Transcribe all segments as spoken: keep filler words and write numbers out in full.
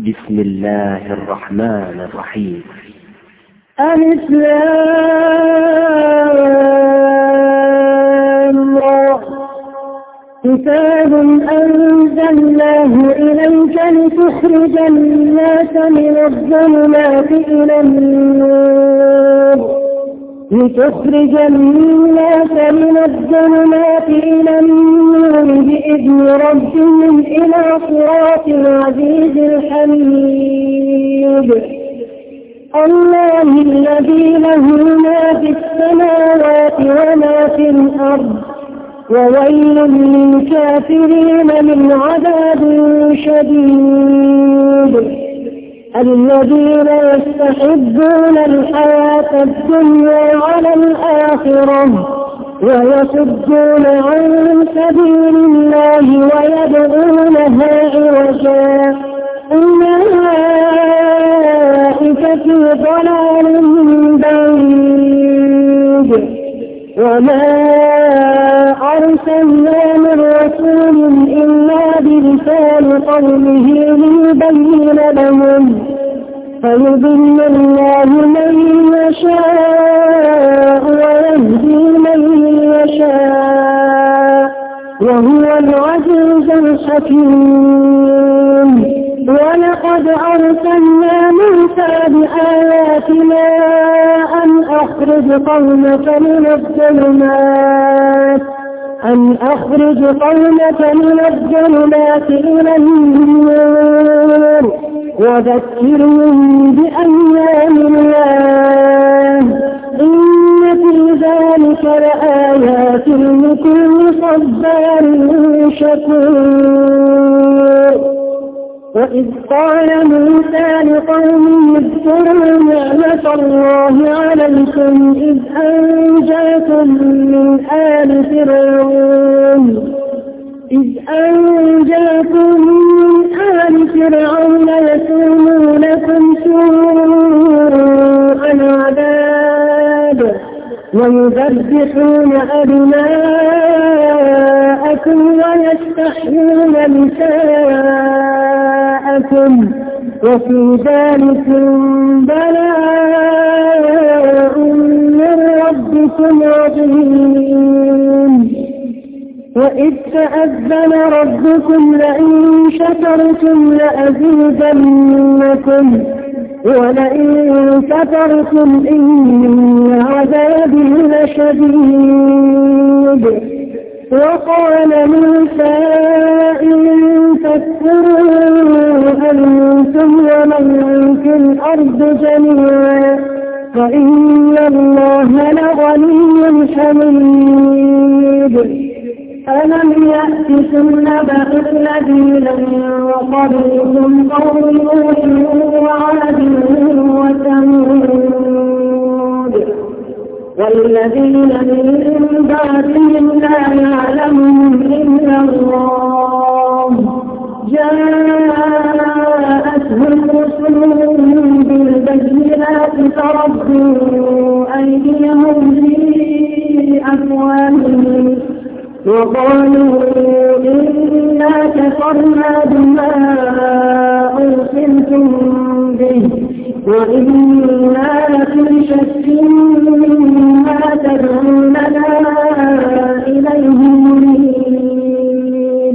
بسم الله الرحمن الرحيم. الإسلام كتاب أنزلناه إليك لتخرج الناس من الظلمات إلى النور لتخرج الناس من الظلمات إلى النور بإذن ربهم إلى صراط العزيز الحميد. الله الذي له ما في السماوات وما في الأرض وويل للكافرين من عذاب شديد. الذين يستحبون الحياة الدنيا على الآخرة ويصدون عن سبيل الله ويبغونها عوجا أولئك في ضلال بعيد. وما أرسلنا من رسول إلا بلسان قومه ليبين لهم فيضل الله من يشاء ويهدي من يشاء وهو العزيز الحكيم. ولقد أرسلنا موسى بآياتنا أن أخرج قومك من الظلمات أن أخرج قومك من الظلمات إلى النور وذكرهم بأيام الله إن في ذلك لآيات لكل صبار شكور. وإذ قال موسى لقومه اذكروا نعمة الله عليكم إذ أنجاكم من آل فرعون إذ أنجاكم من آل فرعون يسومونكم سوء العذاب ويذبحون أبناءكم ويستحيون نساءكم وفي ذلك بلاء من ربكم عظيم. وإذ تأذن ربكم لئن شكرتم لأزيدنكم ولئن كفرتم إن عذابي لشديد. وقال موسى إن تكفروا أنتم ومن في الأرض جميعا فإن الله لغني حميد. ألم يأتكم نبأ الذين من قبلكم قوم نوح وعاد وثمود والذين من بعدهم لا يعلمهم إلا الله جاءتهم رسلهم بالبينات فردوا أيديهم في أفواههم وقالوا إنا كفرنا بما أرسلتم به وإنا لفي شك مما تدعوننا إليه مريب.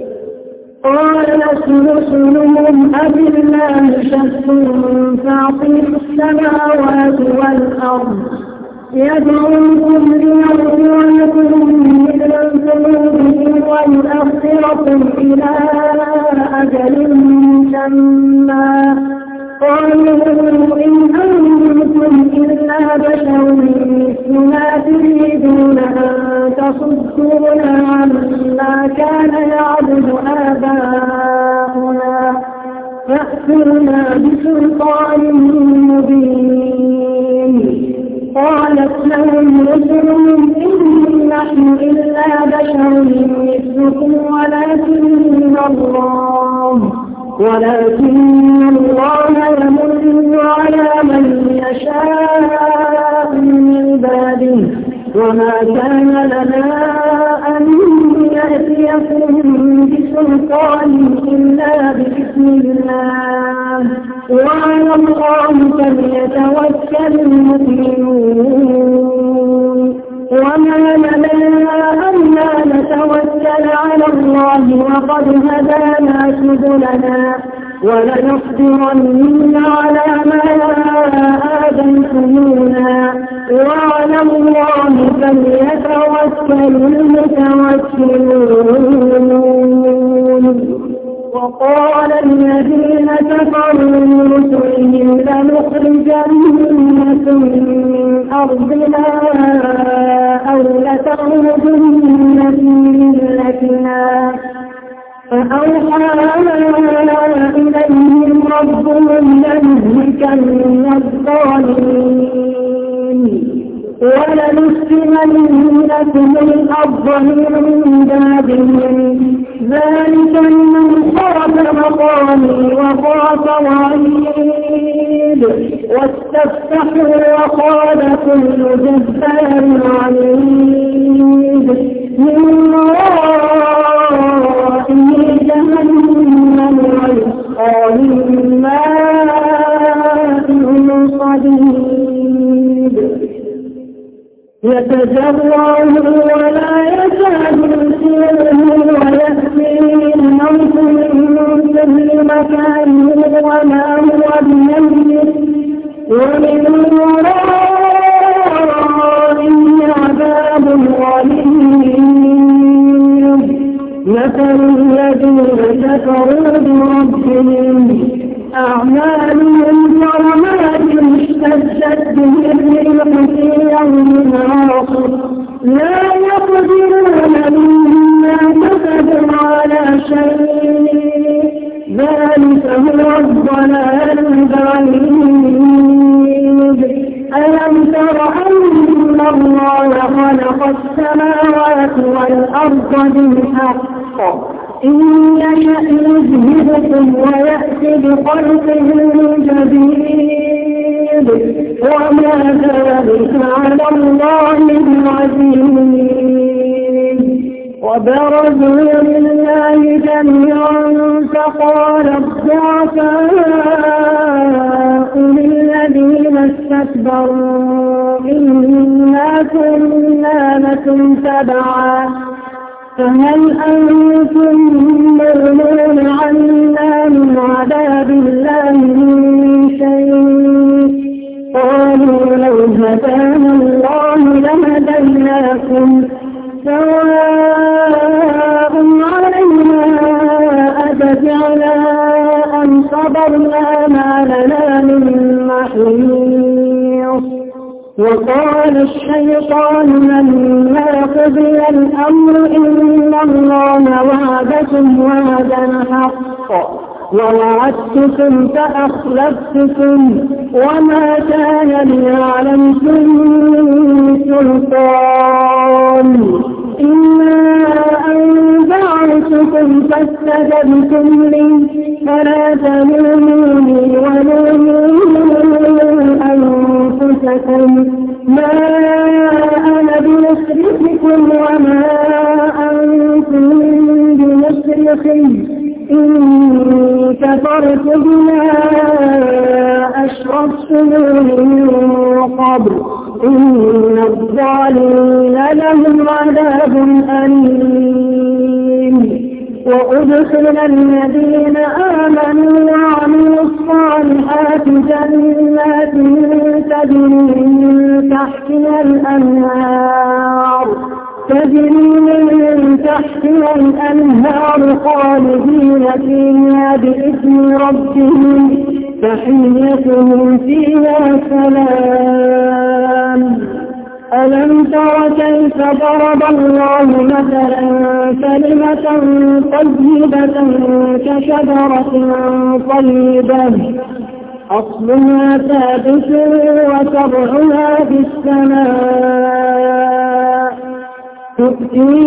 قالت رسلهم أبالله شك فاطر السماوات والأرض يدعوكم ليغفر لكم من ذنوبكم ويؤخركم إلى أجل مسمى قالوا إن أنتم إلا بشر مثلنا تريدون أن تصدونا عما كان يعبد آباؤنا فأتونا بسلطان مبين. قالت لهم رسلهم إن نحن إلا بشر مثلكم ولكن الله ولكن الله يمن على من يشاء من عباده وما كان لنا أن يأتيكم بسلطان إلا بإذن الله وعلى الله فليتوكل المؤمنون وما لنا ألا نتوكل على الله وقد هدانا سبلنا ولنصبرن على ما آذيتمونا وعلى الله فليتوكل المتوكلون. وقال الذين كفروا لرسلهم لنخرجنكم من أرضنا أو لتعودن في ملتنا فأوحى إليهم ربهم لنهلكن الظالمين ولنسكننكم الأرض من بعدهم ذلك لمن خاف مقامي وخاف وعيد واستفتحوا وقال كل جبار عنيد من ورائه جهنم ويسقى من ماء صديد يتجرعه ولا يكاد يسيره ويأتيه الموت من كل مكان وما هو بميت ومن ورائه عذاب غليظ. مثل الذين كفروا بربهم أعمالهم كرماد اشتدت به الريح في يوم عاصف لا يقدرون مما كسبوا على شيء ذلك هو الضلال البعيد. ألم تر أن الله خلق السماوات والأرض بالحق إن يشأ يذهبكم ويأتي بخلق جديد وما ذلك على الله بعزيز. وبرزوا لله جميعا فقال الضعفاء للذين استكبروا إنا كنا لكم تبعا فهل أنتم مغنون عنا من عذاب الله من شيء قالوا لو هدانا الله لهديناكم سواء علينا أتبعنا أم صبرنا ما لنا من محيص. وقال الشيطان لما قضي الأمر إن الله وعدكم وعدا حق ووعدتكم فأخلفتكم وما كان لي عليكم من سلطان إلا أن دعوتكم فاستجبتم لي فلا تلوموني ولوموا أنفسكم ما أنا بمصرخكم وما أنتم بمصرخي إني كفرت بما أشركتموني من قبل إن الظالمين لهم عذاب أليم. وأدخل الذين آمنوا وعملوا الصالحات جنات تجري من تحتها الأنهار تجري من تحتها الأنهار خالدين فيها بإذن ربهم تحيتهم فيها سلام. ألم تر كيف ضرب الله مثلا كلمة طيبة كشجرة طيبة أصلها ثابت وفرعها في السماء تؤتي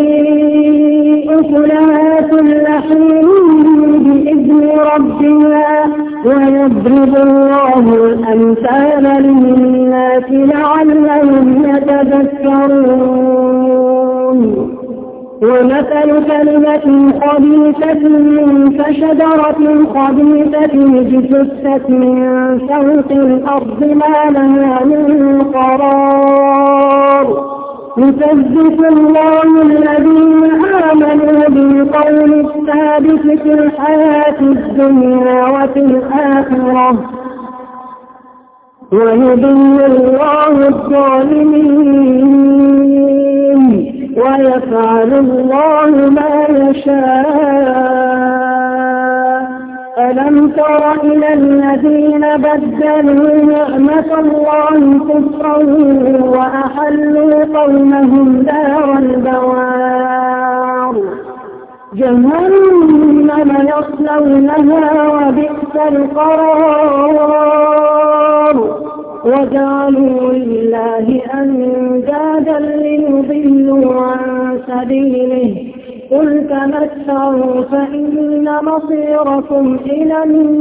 أكلها كل حين بإذن ربها ويضرب الله الأمثال للناس لعلهم يتذكرون. ومثل كلمة خبيثة كشجرة خبيثة اجتثت من فوق الأرض ما لها من قرار يثبت الله الذين آمنوا بالقول الثابت في الحياة الدنيا وفي الآخرة ويضل الله الظالمين ويفعل الله ما يشاء. ألم تر إلى الذين بدلوا نعمة الله كفرا وأحلوا قومهم دار البوار جهنم يصلونها وبئس القرار وجعلوا لله أندادا ليضلوا عن سبيله قل تمتعوا فإن مصيركم إلى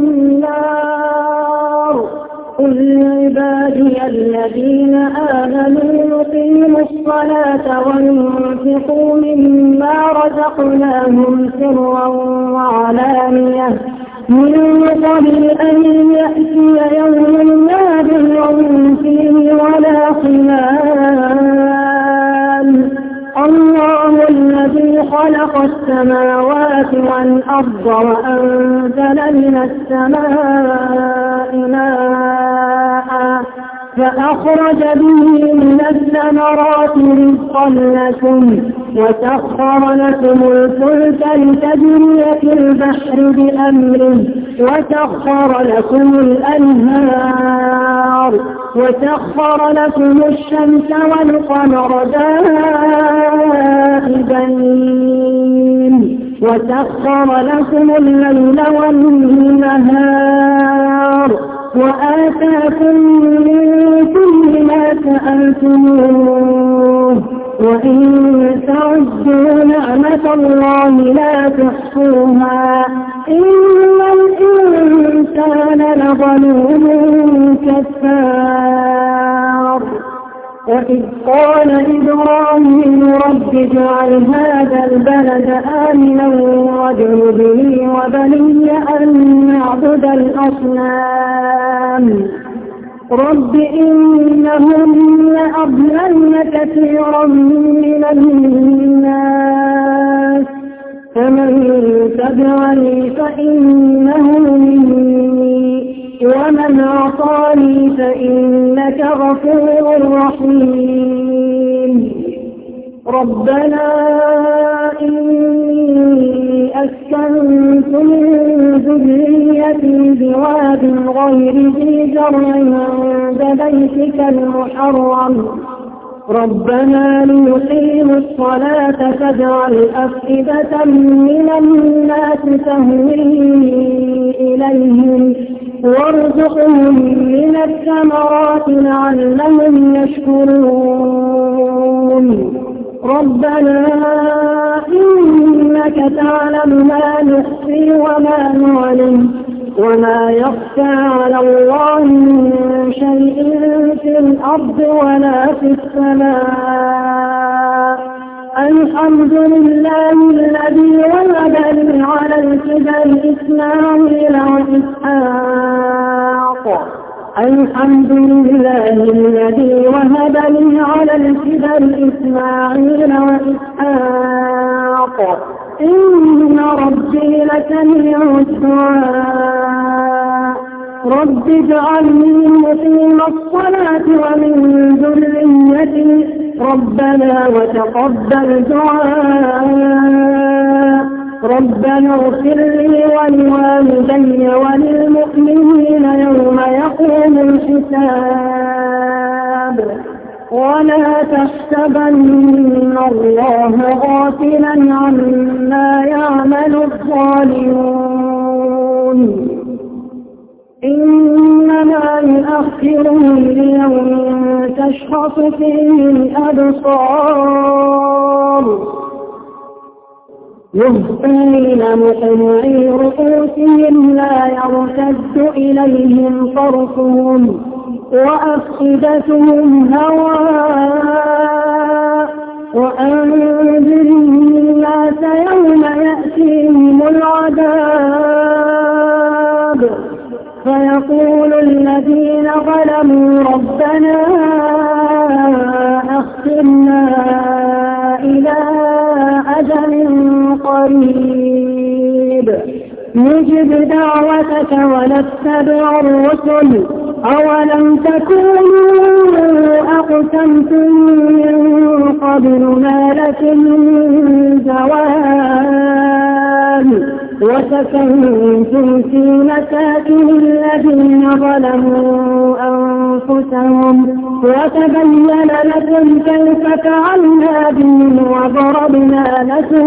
النار قل لعبادي الذين آمنوا يقيموا الصلاة وينفقوا مما رزقناهم سرا وعلانية من قبل أن يأتي يوم لا بيع فيه ولا خلال الله الذي خلق السماوات والأرض وأنزل من السماء ماء فأخرج به من الثمرات رزقا لكم وسخر لكم الفلك لتجري في البحر بأمره وسخر لكم الأنهار وسخر لكم الشمس والقمر دائبين وسخر لكم الليل والنهار وآتاكم من كل ما سألتموه وإن تعدوا نعمة الله لا تحصوها إن الإنسان لظلوم كفار. وإذ قال إبراهيم رب اجعل هذا البلد آمنا واجنبني وبني أن نعبد الأصنام رب إنهن أضللن كثيرا من الناس فمن تبعني فإنه مني ومن عصاني فإنك غفور رحيم. ربنا إني أسكنت من ذريتي بواد غير ذي زرع عند بيتك المحرم ربنا ليقيموا الصلاة فاجعل أفئدة من الناس تهوي إليهم وارزقهم من الثمرات لعلهم يشكرون. ربنا إنك تعلم ما نخفي وما نعلم وما يخفى على الله من شيء في الأرض ولا في السماء. الحمد لله الذي وهب لي على الكبر إسماعيل وإسحاق الحمد لله الذي وهب لي على الكبر إسماعيل وإسحاق إن ربي لسميع الدعاء. رب اجعلني مقيم الصلاة ومن ذريتي ربنا وتقبل دعاء. ربنا اغفر لي ولوالدي وللمؤمنين يوم يقوم الحساب. ولا تحسبن الله غافلا عما يعمل الظالمون إنما يؤخرهم ليوم تشخص فيه الأبصار مهطعين مقنعي رؤوسهم لا يرتد إليهم طرفهم وأفئدتهم هواء. وأنذر يوم يأتيهم العذاب فيقول الذين ظلموا ربنا أخرنا إلى أجل قريب نجب دعوتك ونتبع الرسل أولم تكونوا أقسمتم من قبل ما لكم من زوال وسكنتم في مساكن الذين ظلموا أنفسهم وتبين لكم كيف فعلنا بهم وضربنا لكم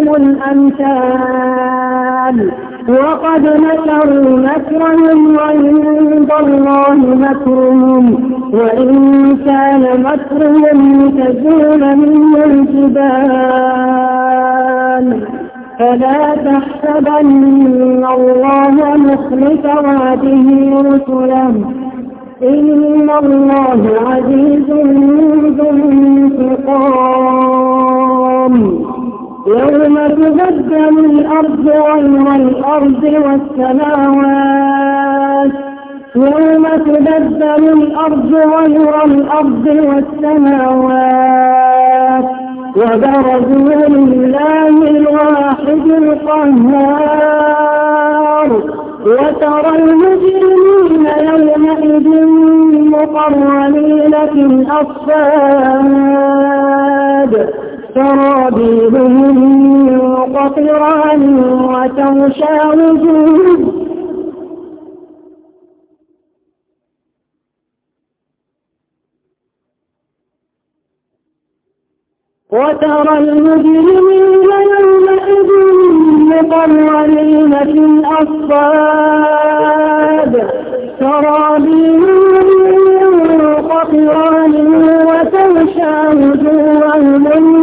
الأمثال وقد مكروا مكرهم وعند الله مكرهم وإن كان مكرهم لتزول منه الجبال فلا تحسبن الله مخلف وعده رسله إن الله عزيز ذو انتقام يوم تبدل الأرض غير الأرض والسماوات يوم تبدل الأرض غير الأرض والسماوات وبرزوا لله الواحد القهار وترى المجرمين يومئذ مقرنين في الأصفاد سرابيلهم من قطران وتغشى وجوههم وترى المجرمين يومئذ مقرنين في الأصفاد سرابيلهم من قطران وتغشى وجوههم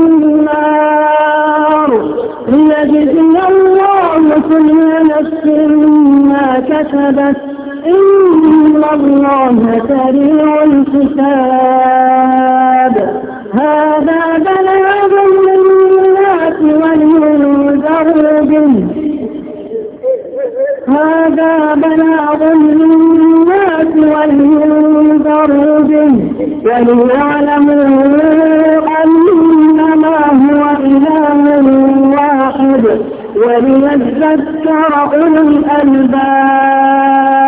النار ليجزي الله كل نفس ما كسبت إن الله سريع الحساب هذا بلاغ للناس ولينذروا به هذا بلاغ للناس ولينذروا به وليعلموا أنما هو إله واحد وليذكر أولو الألباب